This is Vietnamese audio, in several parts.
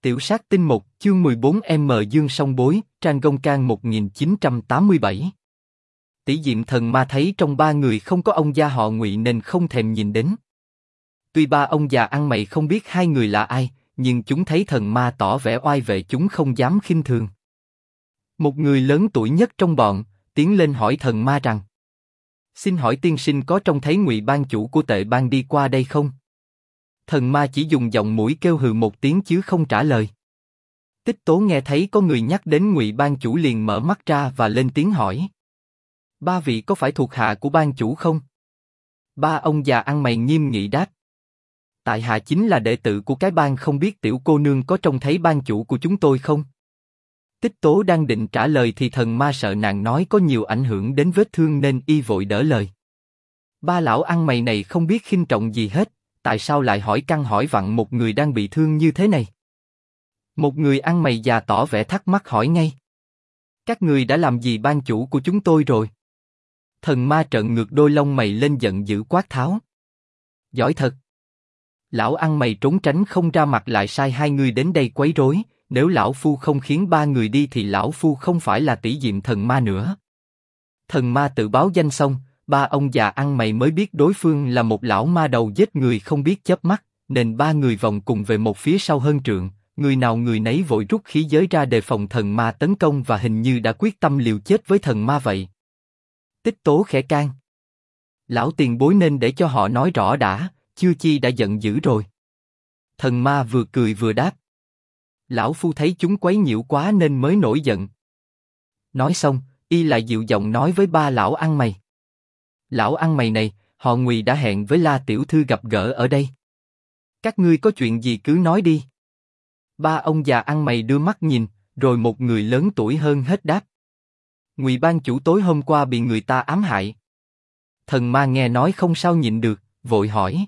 Tiểu sát tinh 1, chương 14M Dương Song Bối, Trang Gông Can 1987. Tỷ Diệm Thần Ma thấy trong ba người không có ông gia họ Ngụy nên không thèm nhìn đến. Tuy ba ông già ăn mày không biết hai người là ai, nhưng chúng thấy thần ma tỏ vẻ oai vệ chúng không dám khinh thường. Một người lớn tuổi nhất trong bọn, tiến lên hỏi thần ma rằng: xin hỏi tiên sinh có trông thấy Ngụy ban chủ của Tệ Bang đi qua đây không? Thần ma chỉ dùng giọng mũi kêu hừ một tiếng chứ không trả lời. Tích Tố nghe thấy có người nhắc đến Ngụy ban chủ liền mở mắt ra và lên tiếng hỏi: ba vị có phải thuộc hạ của ban chủ không? Ba ông già ăn mày nghiêm nghị đáp: tại hạ chính là đệ tử của cái bang, không biết tiểu cô nương có trông thấy ban chủ của chúng tôi không? Tích Tố đang định trả lời thì thần ma sợ nàng nói có nhiều ảnh hưởng đến vết thương nên y vội đỡ lời. Ba lão ăn mày này không biết khinh trọng gì hết, tại sao lại hỏi căn hỏi vặn một người đang bị thương như thế này? Một người ăn mày già tỏ vẻ thắc mắc hỏi ngay: các người đã làm gì ban chủ của chúng tôi rồi? Thần ma trợn ngược đôi lông mày lên giận dữ quát tháo: giỏi thật! Lão ăn mày trốn tránh không ra mặt lại sai hai người đến đây quấy rối, nếu lão phu không khiến ba người đi thì lão phu không phải là Tỷ Diệm Thần Ma nữa. Thần ma tự báo danh xong, ba ông già ăn mày mới biết đối phương là một lão ma đầu giết người không biết chớp mắt, nên ba người vòng cùng về một phía sau hơn trượng, người nào người nấy vội rút khí giới ra đề phòng thần ma tấn công và hình như đã quyết tâm liều chết với thần ma vậy. Tích Tố khẽ can: lão tiền bối nên để cho họ nói rõ đã, chưa chi đã giận dữ rồi. Thần ma vừa cười vừa đáp: lão phu thấy chúng quấy nhiễu quá nên mới nổi giận. Nói xong, y lại dịu giọng nói với ba lão ăn mày: lão ăn mày này, họ Ngụy đã hẹn với La tiểu thư gặp gỡ ở đây. Các ngươi có chuyện gì cứ nói đi. Ba ông già ăn mày đưa mắt nhìn, rồi một người lớn tuổi hơn hết đáp: Ngụy ban chủ tối hôm qua bị người ta ám hại. Thần ma nghe nói không sao nhịn được, vội hỏi: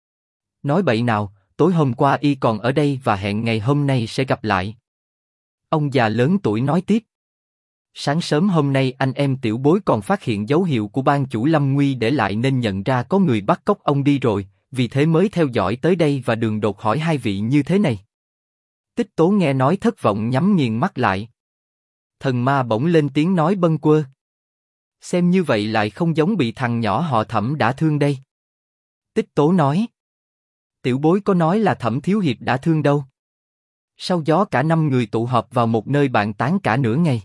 nói bậy nào, tối hôm qua y còn ở đây và hẹn ngày hôm nay sẽ gặp lại. Ông già lớn tuổi nói tiếp: sáng sớm hôm nay anh em tiểu bối còn phát hiện dấu hiệu của ban chủ lâm nguy để lại nên nhận ra có người bắt cóc ông đi rồi, vì thế mới theo dõi tới đây và đường đột hỏi hai vị như thế này. Tích Tố nghe nói thất vọng nhắm nghiền mắt lại. Thần ma bỗng lên tiếng nói bâng quơ: xem như vậy lại không giống bị thằng nhỏ họ Thẩm đã thương đây. Tích Tố nói: tiểu bối có nói là Thẩm thiếu hiệp đã thương đâu. Sau gió cả năm người tụ họp vào một nơi bàn tán cả nửa ngày.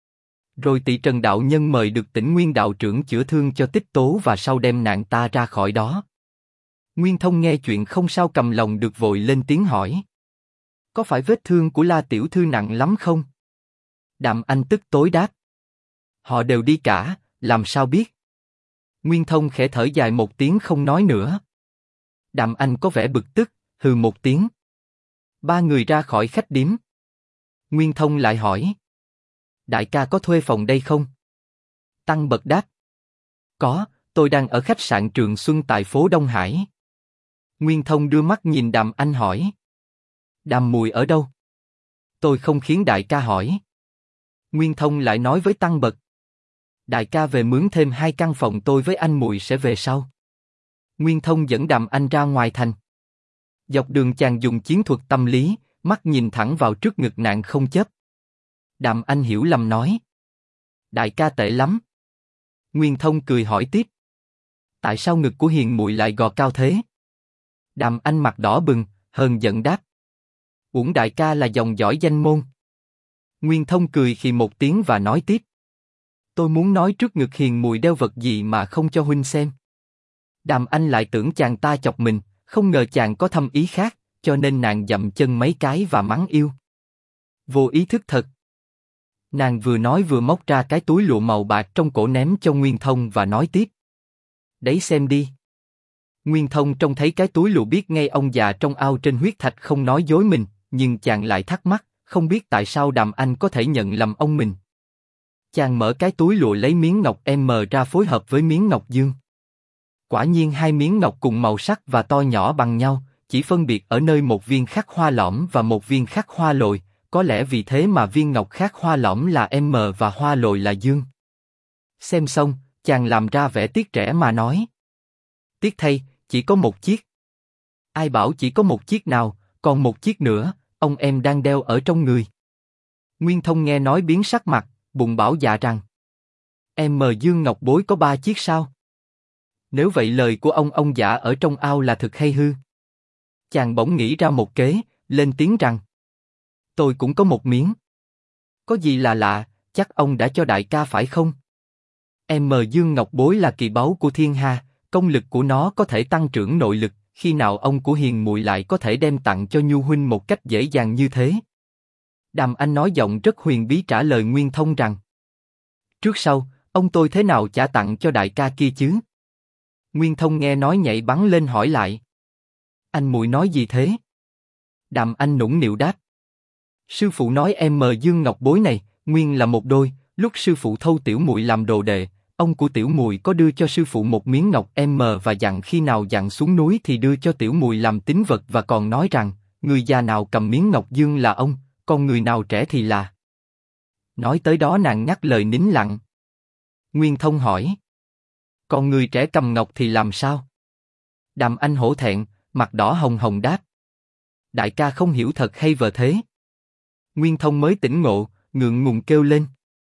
Rồi Tị Trần đạo nhân mời được Tỉnh Nguyên đạo trưởng chữa thương cho Tích Tố và sau đem nạn ta ra khỏi đó. Nguyên Thông nghe chuyện không sao cầm lòng được vội lên tiếng hỏi: có phải vết thương của La tiểu thư nặng lắm không? Đàm Anh tức tối đáp: họ đều đi cả, làm sao biết? Nguyên Thông khẽ thở dài một tiếng không nói nữa. Đàm Anh có vẻ bực tức, hừ một tiếng. Ba người ra khỏi khách điếm. Nguyên Thông lại hỏi: đại ca có thuê phòng đây không? Tăng Bật đáp: có, tôi đang ở khách sạn Trường Xuân tại phố Đông Hải. Nguyên Thông đưa mắt nhìn Đàm Anh hỏi: Đàm mùi ở đâu? Tôi không khiến đại ca hỏi. Nguyên Thông lại nói với Tăng Bật: đại ca về mướn thêm 2 căn phòng, tôi với anh mùi sẽ về sau. Nguyên Thông dẫn Đàm Anh ra ngoài thành. Dọc đường chàng dùng chiến thuật tâm lý, mắt nhìn thẳng vào trước ngực nạn không chớp. Đàm Anh hiểu lầm nói: đại ca tệ lắm. Nguyên Thông cười hỏi tiếp: tại sao ngực của hiền muội lại gò cao thế? Đàm Anh mặt đỏ bừng, hờn giận đáp: uổng đại ca là dòng dõi danh môn. Nguyên Thông cười khì một tiếng và nói tiếp: tôi muốn nói trước ngực hiền muội đeo vật gì mà không cho huynh xem. Đàm Anh lại tưởng chàng ta chọc mình, không ngờ chàng có thâm ý khác, cho nên nàng dậm chân mấy cái và mắng yêu. Vô ý thức thật. Nàng vừa nói vừa móc ra cái túi lụa màu bạc trong cổ ném cho Nguyên Thông và nói tiếp: đấy xem đi. Nguyên Thông trông thấy cái túi lụa biết ngay ông già trong ao trên huyết thạch không nói dối mình, nhưng chàng lại thắc mắc, không biết tại sao Đàm Anh có thể nhận lầm ông mình. Chàng mở cái túi lụa lấy miếng ngọc M ra phối hợp với miếng ngọc dương. Quả nhiên 2 miếng ngọc cùng màu sắc và to nhỏ bằng nhau, chỉ phân biệt ở nơi một viên khắc hoa lõm và một viên khắc hoa lồi, có lẽ vì thế mà viên ngọc khắc hoa lõm là M và hoa lồi là dương. Xem xong, chàng làm ra vẻ tiếc rẻ mà nói: tiếc thay, chỉ có một chiếc. Ai bảo chỉ có một chiếc nào, còn một chiếc nữa, ông em đang đeo ở trong người. Nguyên Thông nghe nói biến sắc mặt, bụng bảo dạ rằng: Em dương ngọc bối có 3 chiếc sao? Nếu vậy lời của ông dạ ở trong ao là thực hay hư? Chàng bỗng nghĩ ra một kế, lên tiếng rằng: Tôi cũng có một miếng. Có gì là lạ, chắc ông đã cho đại ca phải không? Em dương ngọc bối là kỳ báu của thiên hà, công lực của nó có thể tăng trưởng nội lực, khi nào ông của Hiền muội lại có thể đem tặng cho Nhu huynh một cách dễ dàng như thế? Đàm Anh nói giọng rất huyền bí trả lời Nguyên Thông rằng: Trước sau, ông tôi thế nào trả tặng cho đại ca kia chứ? Nguyên Thông nghe nói nhảy bắn lên hỏi lại: Anh muội nói gì thế? Đàm Anh nũng nịu đáp: Sư phụ nói em dương ngọc bối này, nguyên là một đôi, lúc sư phụ thâu tiểu muội làm đồ đệ, ông của tiểu muội có đưa cho sư phụ một miếng ngọc và dặn khi nào dặn xuống núi thì đưa cho tiểu muội làm tín vật và còn nói rằng, người già nào cầm miếng ngọc dương là ông, còn người nào trẻ thì là. Nói tới đó nàng ngắt lời nín lặng. Nguyên Thông hỏi: Còn người trẻ cầm ngọc thì làm sao? Đàm Anh hổ thẹn, mặt đỏ hồng hồng đáp: Đại ca không hiểu thật hay vờ thế? Nguyên Thông mới tỉnh ngộ, ngượng ngùng kêu lên: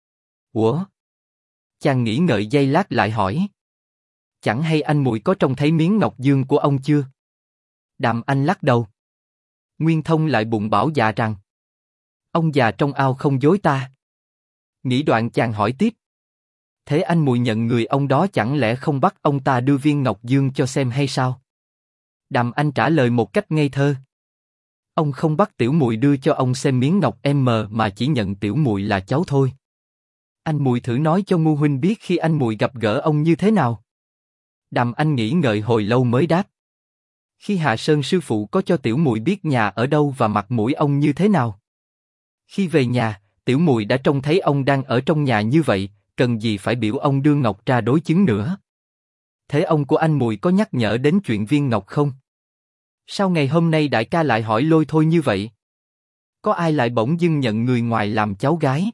Ủa? Chàng nghĩ ngợi giây lát lại hỏi: Chẳng hay anh muội có trông thấy miếng ngọc dương của ông chưa? Đàm Anh lắc đầu. Nguyên Thông lại bụng bảo dạ rằng: Ông già trong ao không dối ta. Nghĩ đoạn chàng hỏi tiếp: Thế anh muội nhận người ông đó chẳng lẽ không bắt ông ta đưa viên ngọc dương cho xem hay sao? Đàm Anh trả lời một cách ngây thơ: Ông không bắt tiểu muội đưa cho ông xem miếng ngọc mà chỉ nhận tiểu muội là cháu thôi. Anh muội thử nói cho Ngu huynh biết khi anh muội gặp gỡ ông như thế nào. Đàm Anh nghĩ ngợi hồi lâu mới đáp: Khi Hạ Sơn sư phụ có cho tiểu muội biết nhà ở đâu và mặt mũi ông như thế nào. Khi về nhà, tiểu muội đã trông thấy ông đang ở trong nhà như vậy, cần gì phải biểu ông đưa ngọc ra đối chứng nữa. Thế ông của anh muội có nhắc nhở đến chuyện viên ngọc không? Sao ngày hôm nay đại ca lại hỏi lôi thôi như vậy? Có ai lại bỗng dưng nhận người ngoài làm cháu gái?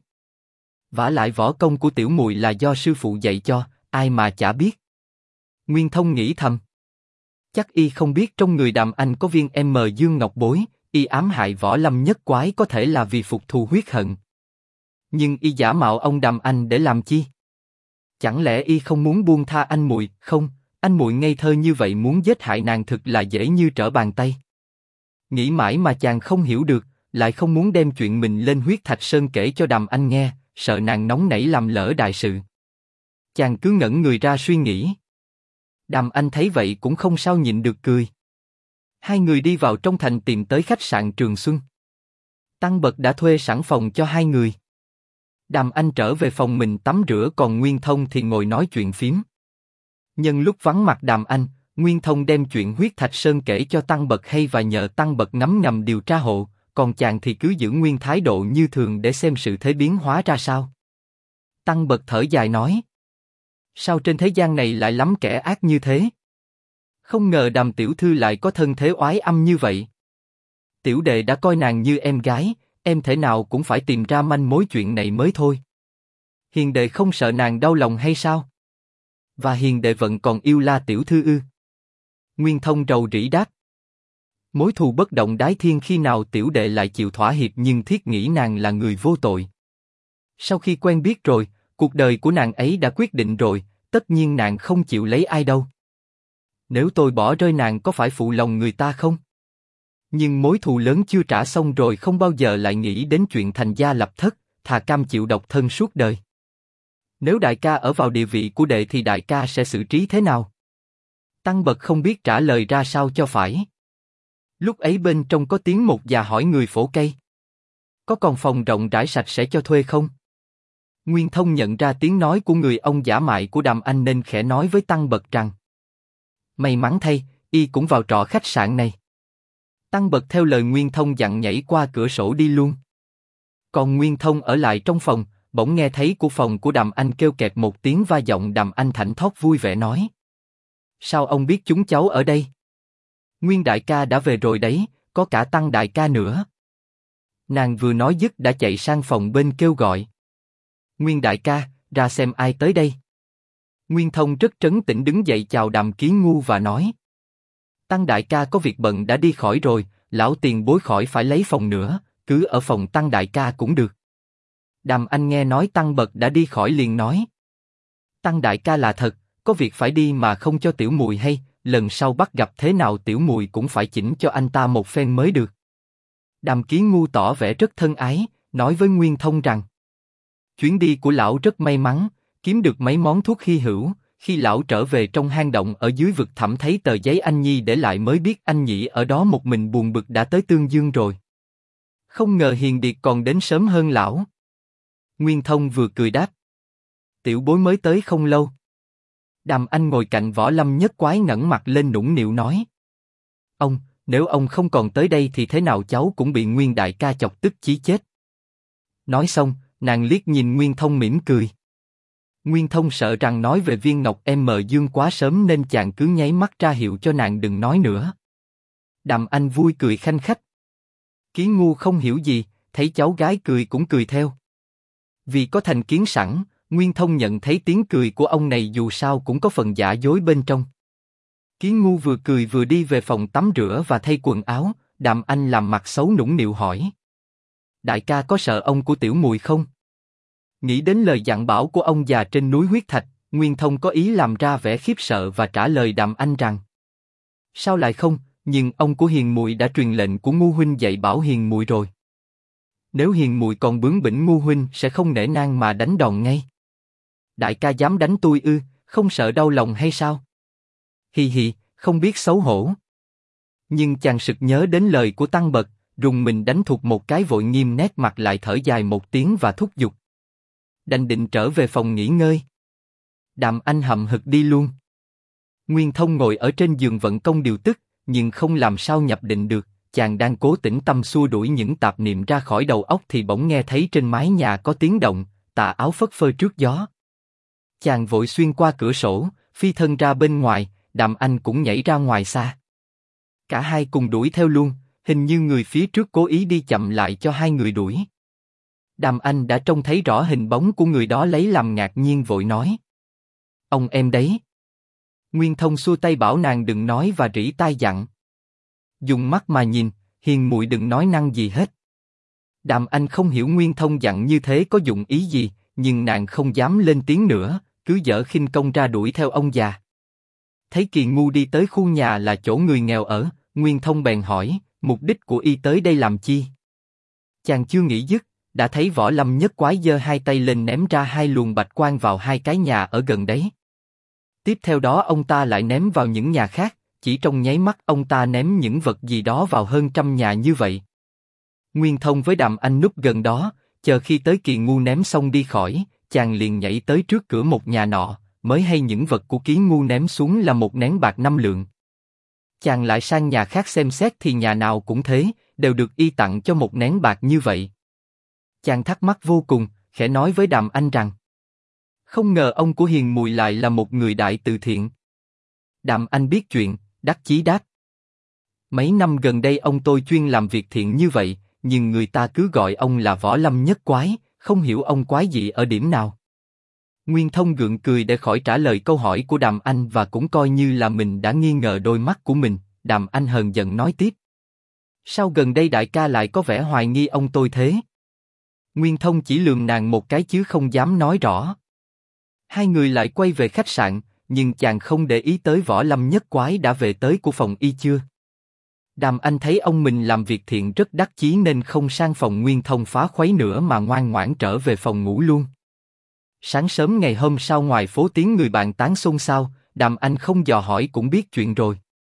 Vả lại võ công của tiểu muội là do sư phụ dạy cho, ai mà chả biết. Nguyên Thông nghĩ thầm: Chắc y không biết trong người Đàm Anh có viên dương ngọc bối, y ám hại Võ Lâm Nhất Quái có thể là vì phục thù huyết hận. Nhưng y giả mạo ông Đàm Anh để làm chi? Chẳng lẽ y không muốn buông tha anh muội? Không, anh muội ngây thơ như vậy muốn giết hại nàng thực là dễ như trở bàn tay. Nghĩ mãi mà chàng không hiểu được, lại không muốn đem chuyện mình lên Huyết Thạch Sơn kể cho Đàm Anh nghe, sợ nàng nóng nảy làm lỡ đại sự. Chàng cứ ngẩn người ra suy nghĩ. Đàm Anh thấy vậy cũng không sao nhịn được cười. Hai người đi vào trong thành tìm tới khách sạn Trường Xuân. Tăng Bật đã thuê sẵn phòng cho hai người. Đàm Anh trở về phòng mình tắm rửa, còn Nguyên Thông thì ngồi nói chuyện phím. Nhân lúc vắng mặt Đàm Anh, Nguyên Thông đem chuyện Huyết Thạch Sơn kể cho Tăng Bật hay và nhờ Tăng Bật ngấm ngầm điều tra hộ, còn chàng thì cứ giữ nguyên thái độ như thường để xem sự thế biến hóa ra sao. Tăng Bật thở dài nói: Sao trên thế gian này lại lắm kẻ ác như thế? Không ngờ Đàm tiểu thư lại có thân thế oái âm như vậy. Tiểu đệ đã coi nàng như em gái, em thể nào cũng phải tìm ra manh mối chuyện này mới thôi. Hiền đệ không sợ nàng đau lòng hay sao? Và hiền đệ vẫn còn yêu La tiểu thư ư? Nguyên Thông rầu rĩ đáp: Mối thù bất động đái thiên, khi nào tiểu đệ lại chịu thỏa hiệp, nhưng thiết nghĩ nàng là người vô tội. Sau khi quen biết rồi, cuộc đời của nàng ấy đã quyết định rồi, tất nhiên nàng không chịu lấy ai đâu. Nếu tôi bỏ rơi nàng có phải phụ lòng người ta không? Nhưng mối thù lớn chưa trả xong rồi, không bao giờ lại nghĩ đến chuyện thành gia lập thất, thà cam chịu độc thân suốt đời. Nếu đại ca ở vào địa vị của đệ thì đại ca sẽ xử trí thế nào? Tăng Bật không biết trả lời ra sao cho phải. Lúc ấy bên trong có tiếng một già hỏi người phổ cây: Có còn phòng rộng rãi sạch sẽ cho thuê không? Nguyên Thông nhận ra tiếng nói của người ông giả mại của Đàm Anh nên khẽ nói với Tăng Bật rằng: May mắn thay, y cũng vào trọ khách sạn này. Tăng Bật theo lời Nguyên Thông dặn nhảy qua cửa sổ đi luôn. Còn Nguyên Thông ở lại trong phòng, bỗng nghe thấy của phòng của Đàm Anh kêu kẹt một tiếng, và giọng Đàm Anh thảnh thót vui vẻ nói: Sao ông biết chúng cháu ở đây? Nguyên đại ca đã về rồi đấy, có cả Tăng đại ca nữa. Nàng vừa nói dứt đã chạy sang phòng bên kêu gọi: Nguyên đại ca, ra xem ai tới đây. Nguyên Thông rất trấn tĩnh đứng dậy chào Đàm Kiến Ngu và nói: Tăng đại ca có việc bận đã đi khỏi rồi, lão tiền bối khỏi phải lấy phòng nữa, cứ ở phòng Tăng đại ca cũng được. Đàm Anh nghe nói Tăng Bật đã đi khỏi liền nói. Tăng đại ca là thật, có việc phải đi mà không cho Tiểu Mùi hay, lần sau bắt gặp thế nào Tiểu Mùi cũng phải chỉnh cho anh ta một phen mới được. Đàm Ký Ngu tỏ vẻ rất thân ái, nói với Nguyên Thông rằng chuyến đi của lão rất may mắn, kiếm được mấy món thuốc hy hữu. Khi lão trở về trong hang động ở dưới vực thẳm thấy tờ giấy anh Nhi để lại mới biết anh Nhĩ ở đó một mình buồn bực đã tới Tương Dương rồi. Không ngờ Hiền Điệt còn đến sớm hơn lão. Nguyên Thông vừa cười đáp. Tiểu bối mới tới không lâu. Đàm Anh ngồi cạnh Võ Lâm Nhất Quái ngẩng mặt lên nũng nịu nói. Ông, nếu ông không còn tới đây thì thế nào cháu cũng bị Nguyên đại ca chọc tức chí chết. Nói xong, nàng liếc nhìn Nguyên Thông mỉm cười. Nguyên Thông sợ rằng nói về viên ngọc M Dương quá sớm nên chàng cứ nháy mắt ra hiệu cho nàng đừng nói nữa. Đàm Anh vui cười khanh khách. Ký Ngu không hiểu gì, thấy cháu gái cười cũng cười theo. Vì có thành kiến sẵn, Nguyên Thông nhận thấy tiếng cười của ông này dù sao cũng có phần giả dối bên trong. Ký Ngu vừa cười vừa đi về phòng tắm rửa và thay quần áo, Đàm Anh làm mặt xấu nũng nịu hỏi. Đại ca có sợ ông của Tiểu Mùi không? Nghĩ đến lời dặn bảo của ông già trên núi huyết thạch, Nguyên Thông có ý làm ra vẻ khiếp sợ và trả lời Đàm Anh rằng: sao lại không? Nhưng ông của Hiền Mùi đã truyền lệnh của Ngu huynh dạy bảo Hiền Mùi rồi. Nếu Hiền Mùi còn bướng bỉnh Ngu huynh sẽ không nể nang mà đánh đòn ngay. Đại ca dám đánh tôi ư? Không sợ đau lòng hay sao? Hi hi, không biết xấu hổ. Nhưng chàng sực nhớ đến lời của Tăng Bật, rùng mình đánh thụt một cái vội nghiêm nét mặt lại thở dài một tiếng và thúc giục. Đành định trở về phòng nghỉ ngơi. Đàm Anh hậm hực đi luôn. Nguyên Thông ngồi ở trên giường vận công điều tức, nhưng không làm sao nhập định được. Chàng đang cố tĩnh tâm xua đuổi những tạp niệm ra khỏi đầu óc thì bỗng nghe thấy trên mái nhà có tiếng động, tà áo phất phơ trước gió. Chàng vội xuyên qua cửa sổ, phi thân ra bên ngoài. Đàm Anh cũng nhảy ra ngoài xa. Cả hai cùng đuổi theo luôn, hình như người phía trước cố ý đi chậm lại cho hai người đuổi. Đàm Anh đã trông thấy rõ hình bóng của người đó lấy làm ngạc nhiên vội nói. Ông em đấy. Nguyên Thông xua tay bảo nàng đừng nói và rỉ tai dặn. Dùng mắt mà nhìn, Hiền Mùi đừng nói năng gì hết. Đàm Anh không hiểu Nguyên Thông dặn như thế có dụng ý gì, nhưng nàng không dám lên tiếng nữa, cứ dở khinh công ra đuổi theo ông già. Thấy Kỳ Ngu đi tới khu nhà là chỗ người nghèo ở, Nguyên Thông bèn hỏi, mục đích của y tới đây làm chi? Chàng chưa nghĩ dứt, đã thấy Võ Lâm Nhất Quái giơ hai tay lên ném ra hai luồng bạch quang vào hai cái nhà ở gần đấy. Tiếp theo đó ông ta lại ném vào những nhà khác, chỉ trong nháy mắt ông ta ném những vật gì đó vào hơn 100 nhà như vậy. Nguyên Thông với Đàm Anh núp gần đó, chờ khi tới Kỳ Ngu ném xong đi khỏi, chàng liền nhảy tới trước cửa một nhà nọ, mới hay những vật của Ký Ngu ném xuống là một nén bạc 5 lượng. Chàng lại sang nhà khác xem xét thì nhà nào cũng thế, đều được y tặng cho một nén bạc như vậy. Chàng thắc mắc vô cùng, khẽ nói với Đàm Anh rằng: không ngờ ông của Hiền Mùi lại là một người đại từ thiện. Đàm Anh biết chuyện, đắc chí đáp: mấy năm gần đây ông tôi chuyên làm việc thiện như vậy, nhưng người ta cứ gọi ông là Võ Lâm Nhất Quái, không hiểu ông quái dị ở điểm nào. Nguyên Thông gượng cười để khỏi trả lời câu hỏi của Đàm Anh và cũng coi như là mình đã nghi ngờ đôi mắt của mình. Đàm Anh hờn giận nói tiếp: sao gần đây đại ca lại có vẻ hoài nghi ông tôi thế? Nguyên Thông chỉ lườm nàng một cái chứ không dám nói rõ. Hai người lại quay về khách sạn, nhưng chàng không để ý tới Võ Lâm Nhất Quái đã về tới của phòng y chưa. Đàm Anh thấy ông mình làm việc thiện rất đắc chí nên không sang phòng Nguyên Thông phá khuấy nữa mà ngoan ngoãn trở về phòng ngủ luôn. Sáng sớm ngày hôm sau ngoài phố tiếng người bàn tán xôn xao, Đàm Anh không dò hỏi cũng biết chuyện rồi.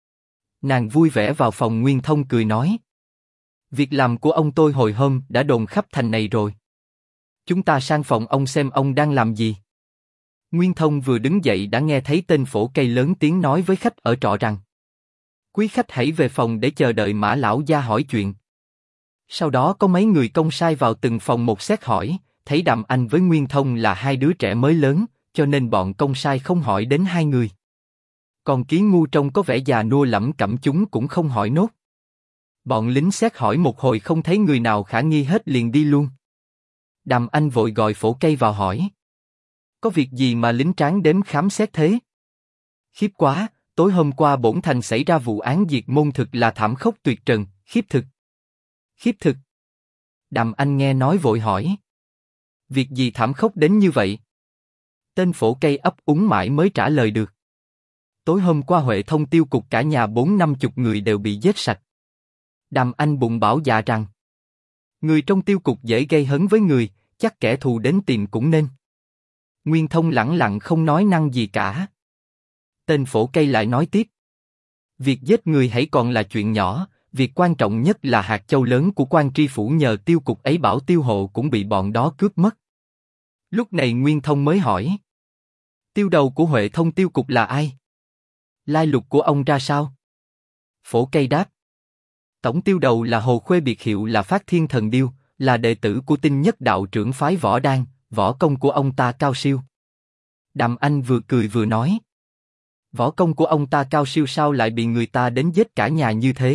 Nàng vui vẻ vào phòng Nguyên Thông cười nói: việc làm của ông tôi hồi hôm đã đồn khắp thành này rồi. Chúng ta sang phòng ông xem ông đang làm gì. Nguyên Thông vừa đứng dậy đã nghe thấy tên phổ cây lớn tiếng nói với khách ở trọ rằng: quý khách hãy về phòng để chờ đợi Mã lão gia hỏi chuyện. Sau đó có mấy người công sai vào từng phòng một xét hỏi, thấy Đàm Anh với Nguyên Thông là hai đứa trẻ mới lớn, cho nên bọn công sai không hỏi đến hai người. Còn Ký Ngu trông có vẻ già nua lẩm cẩm chúng cũng không hỏi nốt. Bọn lính xét hỏi một hồi không thấy người nào khả nghi hết liền đi luôn. Đàm Anh vội gọi phổ cây vào hỏi: có việc gì mà lính tráng đếm khám xét thế? Khiếp quá, Tối hôm qua bổn thành xảy ra vụ án diệt môn thực là thảm khốc tuyệt trần, khiếp thực. Khiếp thực. Đàm Anh nghe nói vội hỏi. Việc gì thảm khốc đến như vậy? Tên phổ cây ấp úng mãi mới trả lời được. Tối hôm qua Huệ Thông tiêu cục cả nhà 40-50 người đều bị giết sạch. Đàm Anh bụng bảo dạ rằng, người trong tiêu cục dễ gây hấn với người, chắc kẻ thù đến tìm cũng nên. Nguyên Thông lẳng lặng không nói năng gì cả. Tên phổ cây lại nói tiếp. Việc giết người hãy còn là chuyện nhỏ, việc quan trọng nhất là hạt châu lớn của quan tri phủ nhờ tiêu cục ấy bảo tiêu hộ cũng bị bọn đó cướp mất. Lúc này Nguyên Thông mới hỏi. Tiêu đầu của Huệ Thông tiêu cục là ai? Lai lục của ông ra sao? Phổ cây đáp. Tổng tiêu đầu là Hồ Khuê, biệt hiệu là Phát Thiên Thần Điêu, là đệ tử của Tinh Nhất đạo trưởng phái Võ Đan, võ công của ông ta cao siêu. Đàm Anh vừa cười vừa nói. Võ công của ông ta cao siêu sao lại bị người ta đến giết cả nhà như thế?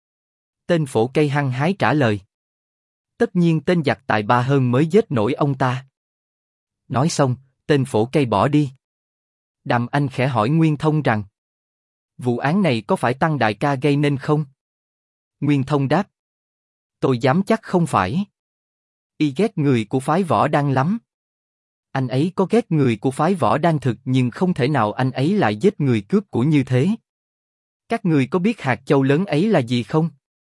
Tên phổ cây hăng hái trả lời. Tất nhiên tên giặc tài ba hơn mới giết nổi ông ta. Nói xong, tên phổ cây bỏ đi. Đàm Anh khẽ hỏi Nguyên Thông rằng, vụ án này có phải Tăng đại ca gây nên không? Nguyên Thông đáp. Tôi dám chắc không phải. Y ghét người của phái Võ Đan lắm. Anh ấy có ghét người của phái Võ Đan thực, nhưng không thể nào anh ấy lại giết người cướp của như thế. Các người có biết hạt châu lớn ấy là gì không?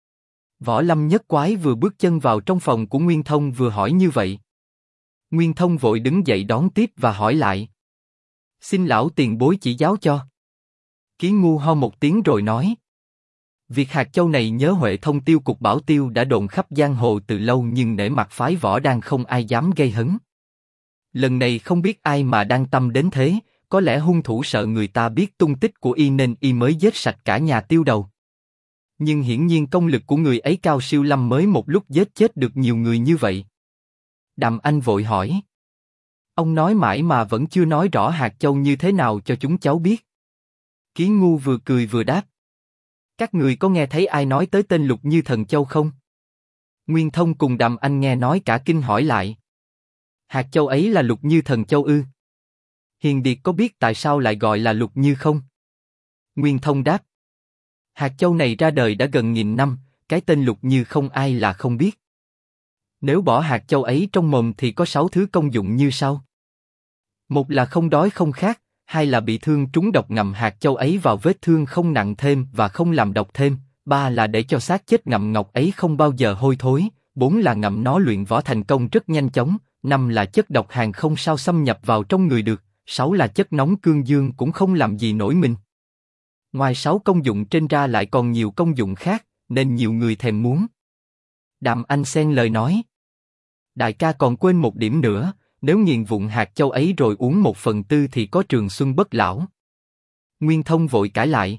Võ Lâm Nhất Quái vừa bước chân vào trong phòng của Nguyên Thông vừa hỏi như vậy. Nguyên Thông vội đứng dậy đón tiếp và hỏi lại. Xin lão tiền bối chỉ giáo cho. Ký Ngu ho một tiếng rồi nói. Việc hạt châu này nhớ Huệ Thông tiêu cục bảo tiêu đã đồn khắp giang hồ từ lâu, nhưng nể mặt phái Võ Đan không ai dám gây hấn. Lần này không biết ai mà đang tâm đến thế, có lẽ hung thủ sợ người ta biết tung tích của y nên y mới giết sạch cả nhà tiêu đầu. Nhưng hiển nhiên công lực của người ấy cao siêu lắm mới một lúc giết chết được nhiều người như vậy. Đàm Anh vội hỏi. Ông nói mãi mà vẫn chưa nói rõ hạt châu như thế nào cho chúng cháu biết. Ký Ngu vừa cười vừa đáp. Các người có nghe thấy ai nói tới tên Lục Như Thần Châu không? Nguyên Thông cùng Đàm Anh nghe nói cả kinh hỏi lại. Hạt châu ấy là Lục Như Thần Châu ư? Hiền Điệt có biết tại sao lại gọi là Lục Như không? Nguyên Thông đáp. Hạt châu này ra đời đã gần 1000 năm, cái tên Lục Như không ai là không biết. Nếu bỏ hạt châu ấy trong mồm thì có 6 thứ công dụng như sau. Một là không đói không khát, hai là bị thương trúng độc ngậm hạt châu ấy vào vết thương không nặng thêm và không làm độc thêm, ba là để cho xác chết ngậm ngọc ấy không bao giờ hôi thối, bốn là ngậm nó luyện võ thành công rất nhanh chóng, năm là chất độc hàn không sao xâm nhập vào trong người được, sáu là chất nóng cương dương cũng không làm gì nổi mình. Ngoài 6 công dụng trên ra lại còn nhiều công dụng khác, nên nhiều người thèm muốn. Đàm Anh xen lời nói. Đại ca còn quên một điểm nữa, nếu nghiền vụn hạt châu ấy rồi uống 1/4 thì có trường xuân bất lão. Nguyên Thông vội cãi lại.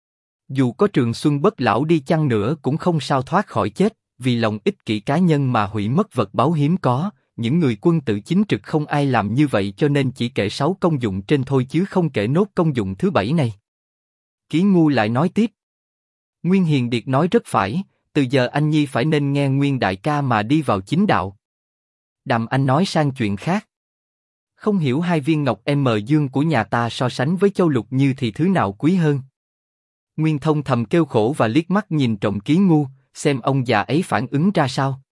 Dù có trường xuân bất lão đi chăng nữa cũng không sao thoát khỏi chết, vì lòng ích kỷ cá nhân mà hủy mất vật báu hiếm có, những người quân tử chính trực không ai làm như vậy cho nên chỉ kể 6 công dụng trên thôi chứ không kể nốt công dụng thứ 7 này. Ký Ngu lại nói tiếp. Nguyên Hiền Điệt nói rất phải, từ giờ anh Nhi phải nên nghe Nguyên đại ca mà đi vào chính đạo. Đàm Anh nói sang chuyện khác. Không hiểu 2 viên ngọc dương của nhà ta so sánh với châu Lục Như thì thứ nào quý hơn? Nguyên Thông thầm kêu khổ và liếc mắt nhìn trộm Ký Ngu, xem ông già ấy phản ứng ra sao.